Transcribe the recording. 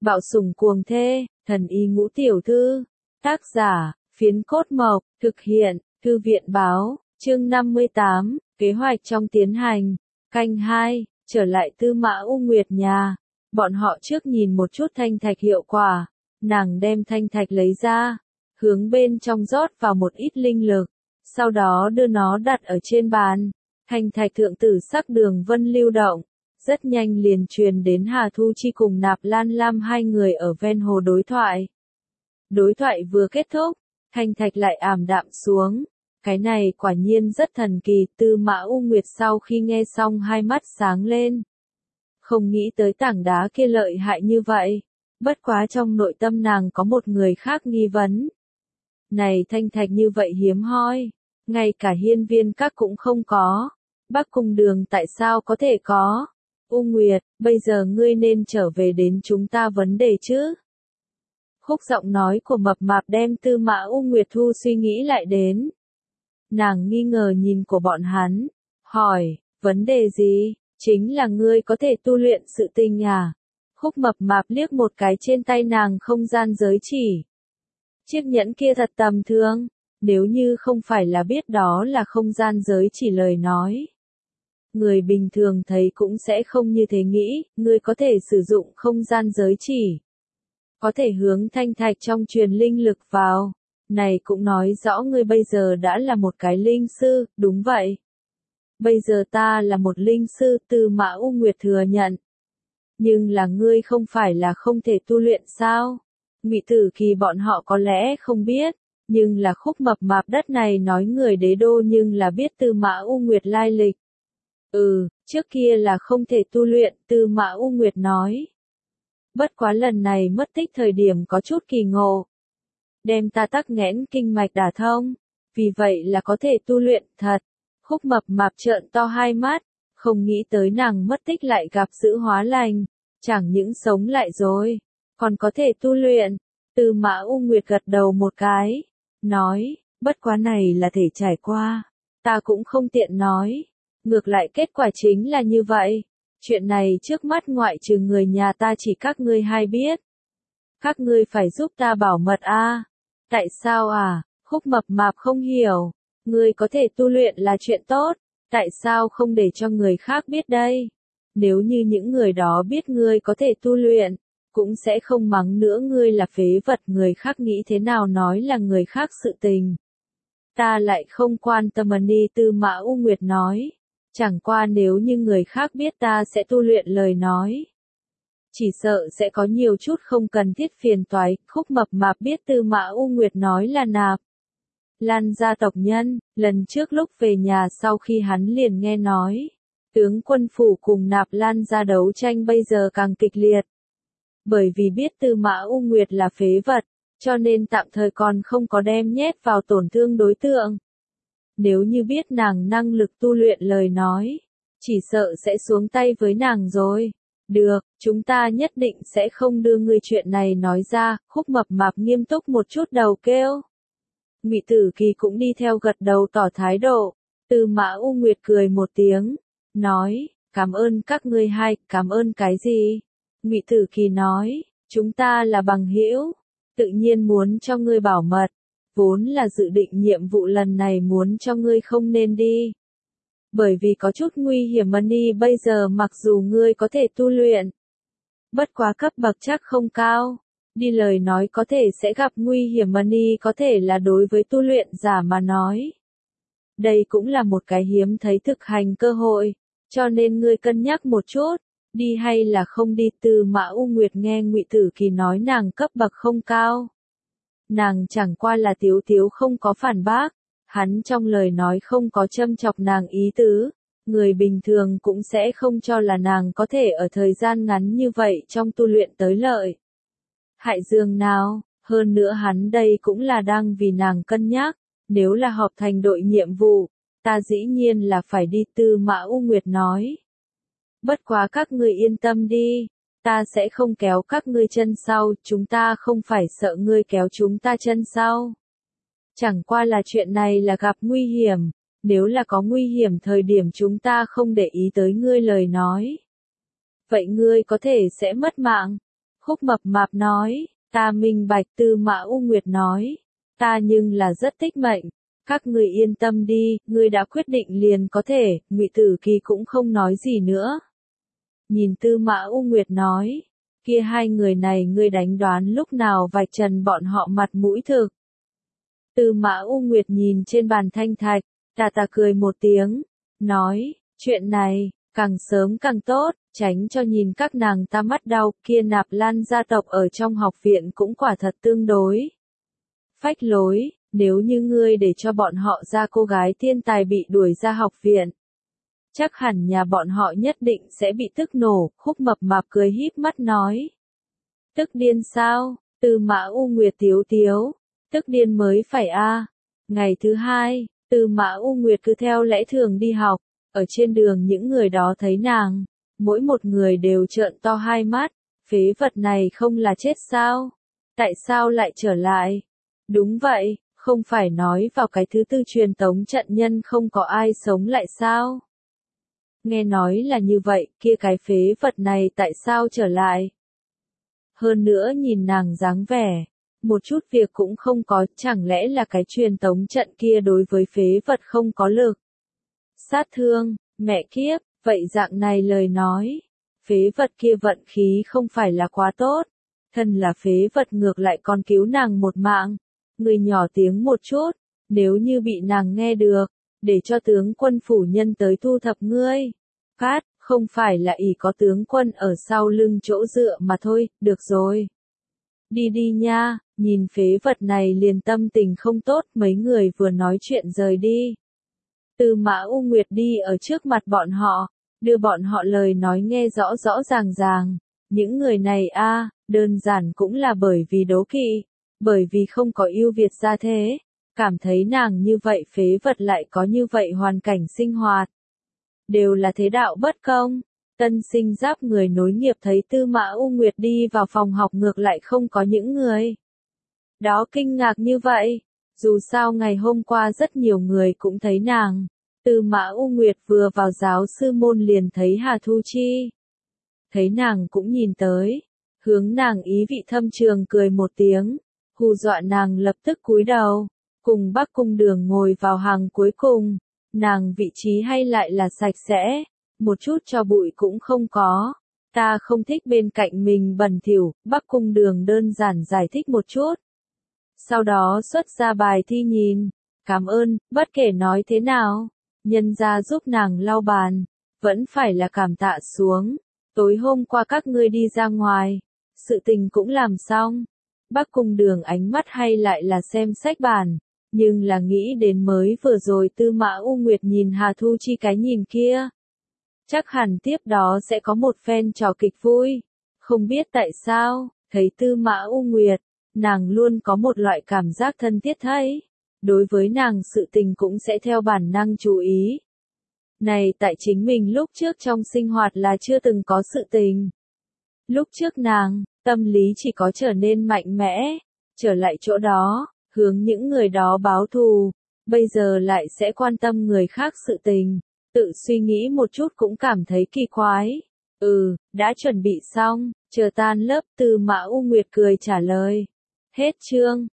Bạo sủng cuồng thê, thần y ngũ tiểu thư. Tác giả, Phiến Cốt Mộc, thực hiện, Thư viện báo, chương 58, kế hoạch trong tiến hành. Canh 2, trở lại Tư Mã U Nguyệt nhà. Bọn họ trước nhìn một chút thanh thạch hiệu quả. Nàng đem thanh thạch lấy ra, hướng bên trong rót vào một ít linh lực, sau đó đưa nó đặt ở trên bàn. Thanh thạch thượng tử sắc đường vân lưu động, rất nhanh liền truyền đến Hà Thu Chi cùng Nạp Lan Lam hai người ở ven hồ đối thoại. Đối thoại vừa kết thúc, thanh thạch lại ảm đạm xuống. Cái này quả nhiên rất thần kỳ. Tư Mã U Nguyệt sau khi nghe xong hai mắt sáng lên. Không nghĩ tới tảng đá kia lợi hại như vậy. Bất quá trong nội tâm nàng có một người khác nghi vấn. Này thanh thạch như vậy hiếm hoi, ngay cả Hiên Viên Các cũng không có. Bắc Cung Đường tại sao có thể có? U Nguyệt, bây giờ ngươi nên trở về đến chúng ta vấn đề chứ? Khúc giọng nói của mập mạp đem Tư Mã U Nguyệt thu suy nghĩ lại đến. Nàng nghi ngờ nhìn của bọn hắn, hỏi, vấn đề gì? Chính là ngươi có thể tu luyện sự tình à? Khúc mập mạp liếc một cái trên tay nàng không gian giới chỉ. Chiếc nhẫn kia thật tầm thường, nếu như không phải là biết đó là không gian giới chỉ lời nói. Người bình thường thấy cũng sẽ không như thế nghĩ, ngươi có thể sử dụng không gian giới chỉ. Có thể hướng thanh thạch trong truyền linh lực vào. Này cũng nói rõ ngươi bây giờ đã là một cái linh sư, đúng vậy. Bây giờ ta là một linh sư, Tư Mã U Nguyệt thừa nhận. Nhưng là ngươi không phải là không thể tu luyện sao? Ngụy Tử Kỳ bọn họ có lẽ không biết, nhưng là khúc mập mạp đất này nói người đế đô nhưng là biết Tư Mã U Nguyệt lai lịch. Trước kia là không thể tu luyện, Tư Mã U Nguyệt nói. Bất quá lần này mất tích thời điểm có chút kỳ ngộ. Đem ta tắc nghẽn kinh mạch đả thông, vì vậy là có thể tu luyện thật. Khúc mập mạp trợn to hai mắt, không nghĩ tới nàng mất tích lại gặp sự hóa lành, chẳng những sống lại rồi, còn có thể tu luyện. Tư Mã U Nguyệt gật đầu một cái, nói, bất quá này là thể trải qua, ta cũng không tiện nói, ngược lại kết quả chính là như vậy, chuyện này trước mắt ngoại trừ người nhà ta chỉ các ngươi hai biết. Các ngươi phải giúp ta bảo mật a. Tại sao à? Khúc mập mạp không hiểu, ngươi có thể tu luyện là chuyện tốt, tại sao không để cho người khác biết đây? Nếu như những người đó biết ngươi có thể tu luyện, cũng sẽ không mắng nữa ngươi là phế vật, người khác nghĩ thế nào nói là người khác sự tình. Ta lại không quan tâm. Tư Mã U Nguyệt nói, chẳng qua nếu như người khác biết ta sẽ tu luyện lời nói. Chỉ sợ sẽ có nhiều chút không cần thiết phiền toái. Khúc mập mạp biết Tư Mã U Nguyệt nói là Nạp Lan gia tộc nhân, lần trước lúc về nhà sau khi hắn liền nghe nói. Tướng quân phủ cùng Nạp Lan gia đấu tranh bây giờ càng kịch liệt. Bởi vì biết Tư Mã U Nguyệt là phế vật, cho nên tạm thời còn không có đem nhét vào tổn thương đối tượng. Nếu như biết nàng năng lực tu luyện lời nói, chỉ sợ sẽ xuống tay với nàng rồi. Được, chúng ta nhất định sẽ không đưa ngươi chuyện này nói ra. Khúc mập mạp nghiêm túc một chút đầu kêu. Ngụy Tử Kỳ cũng đi theo gật đầu tỏ thái độ. Tư Mã U Nguyệt cười một tiếng, nói, cảm ơn các ngươi hai. Cảm ơn cái gì? Ngụy Tử Kỳ nói, chúng ta là bằng hữu, tự nhiên muốn cho ngươi bảo mật, vốn là dự định nhiệm vụ lần này muốn cho ngươi không nên đi. Bởi vì có chút nguy hiểm. Bây giờ mặc dù ngươi có thể tu luyện, bất quá cấp bậc chắc không cao, đi lời nói có thể sẽ gặp nguy hiểm. Có thể là đối với tu luyện giả mà nói. Đây cũng là một cái hiếm thấy thực hành cơ hội, cho nên ngươi cân nhắc một chút, đi hay là không đi. Tư Mã U Nguyệt nghe Ngụy Tử Kỳ nói nàng cấp bậc không cao. Nàng chẳng qua là tiếu tiếu không có phản bác. Hắn trong lời nói không có châm chọc nàng ý tứ, người bình thường cũng sẽ không cho là nàng có thể ở thời gian ngắn như vậy trong tu luyện tới lợi. Hại dường nào, hơn nữa hắn đây cũng là đang vì nàng cân nhắc, nếu là họp thành đội nhiệm vụ, ta dĩ nhiên là phải đi. Tư Mã U Nguyệt nói. Bất quá các ngươi yên tâm đi, ta sẽ không kéo các ngươi chân sau, chúng ta không phải sợ ngươi kéo chúng ta chân sau. Chẳng qua là chuyện này là gặp nguy hiểm, nếu là có nguy hiểm thời điểm chúng ta không để ý tới ngươi lời nói. Vậy ngươi có thể sẽ mất mạng. Khúc Mập Mạp nói, ta minh bạch. Tư Mã U Nguyệt nói, ta nhưng là rất thích mệnh. Các ngươi yên tâm đi, ngươi đã quyết định liền có thể. Ngụy Tử Kỳ cũng không nói gì nữa. Nhìn Tư Mã U Nguyệt nói, kia hai người này ngươi đánh đoán lúc nào vạch trần bọn họ mặt mũi thực. Tư Mã U Nguyệt nhìn trên bàn thanh thạch, tà tà cười một tiếng, nói, chuyện này, càng sớm càng tốt, tránh cho nhìn các nàng ta mắt đau. Kia Nạp Lan gia tộc ở trong học viện cũng quả thật tương đối phách lối, nếu như ngươi để cho bọn họ ra cô gái thiên tài bị đuổi ra học viện, chắc hẳn nhà bọn họ nhất định sẽ bị tức nổ. Khúc Mập Mạp cười híp mắt nói, tức điên sao? Tư Mã U Nguyệt tiếu tiếu, tức điên mới phải a. Ngày thứ hai, Tư Mã U Nguyệt cứ theo lẽ thường đi học, ở trên đường những người đó thấy nàng, mỗi một người đều trợn to hai mắt, phế vật này không là chết sao? Tại sao lại trở lại? Đúng vậy, không phải nói vào cái thứ tư truyền tống trận nhân không có ai sống lại sao? Nghe nói là như vậy, kia cái phế vật này tại sao trở lại? Hơn nữa nhìn nàng dáng vẻ, một chút việc cũng không có, chẳng lẽ là cái truyền tống trận kia đối với phế vật không có lực sát thương? Mẹ kiếp, vậy dạng này lời nói, phế vật kia vận khí không phải là quá tốt, thân là phế vật ngược lại còn cứu nàng một mạng. Người nhỏ tiếng một chút, nếu như bị nàng nghe được, để cho tướng quân phủ nhân tới thu thập ngươi. Cát, không phải là ỷ có tướng quân ở sau lưng chỗ dựa mà thôi, được rồi. Đi đi nha, nhìn phế vật này liền tâm tình không tốt, mấy người vừa nói chuyện rời đi. Tư Mã U Nguyệt đi ở trước mặt bọn họ, đưa bọn họ lời nói nghe rõ rõ ràng ràng. Những người này đơn giản cũng là bởi vì đố kỵ, bởi vì không có ưu việt gia thế, cảm thấy nàng như vậy phế vật lại có như vậy hoàn cảnh sinh hoạt. Đều là thế đạo bất công. Tân sinh giáp người nối nghiệp thấy Tư Mã U Nguyệt đi vào phòng học ngược lại không có những người đó kinh ngạc như vậy. Dù sao ngày hôm qua rất nhiều người cũng thấy nàng. Tư Mã U Nguyệt vừa vào giáo sư môn liền thấy Hà Thu Chi. Thấy nàng cũng nhìn tới, hướng nàng ý vị thâm trường cười một tiếng, hù dọa nàng lập tức cúi đầu, cùng Bắc Cung Đường ngồi vào hàng cuối cùng. Nàng vị trí hay lại là sạch sẽ, một chút cho bụi cũng không có. Ta không thích bên cạnh mình bẩn thỉu, Bắc Cung Đường đơn giản giải thích một chút. Sau đó xuất ra bài thi nhìn, cảm ơn, bất kể nói thế nào, nhân gia giúp nàng lau bàn, vẫn phải là cảm tạ xuống. Tối hôm qua các ngươi đi ra ngoài, sự tình cũng làm xong. Bắc Cung Đường ánh mắt hay lại là xem sách bàn, nhưng là nghĩ đến mới vừa rồi Tư Mã U Nguyệt nhìn Hà Thu Chi cái nhìn kia. Chắc hẳn tiếp đó sẽ có một phen trò kịch vui. Không biết tại sao, thấy Tư Mã U Nguyệt, nàng luôn có một loại cảm giác thân thiết thấy. Đối với nàng sự tình cũng sẽ theo bản năng chú ý. Này tại chính mình lúc trước trong sinh hoạt là chưa từng có sự tình. Lúc trước nàng, tâm lý chỉ có trở nên mạnh mẽ, trở lại chỗ đó, hướng những người đó báo thù, bây giờ lại sẽ quan tâm người khác sự tình, tự suy nghĩ một chút cũng cảm thấy kỳ quái. Đã chuẩn bị xong, chờ tan lớp. Tư Mã U Nguyệt cười trả lời. Hết chương.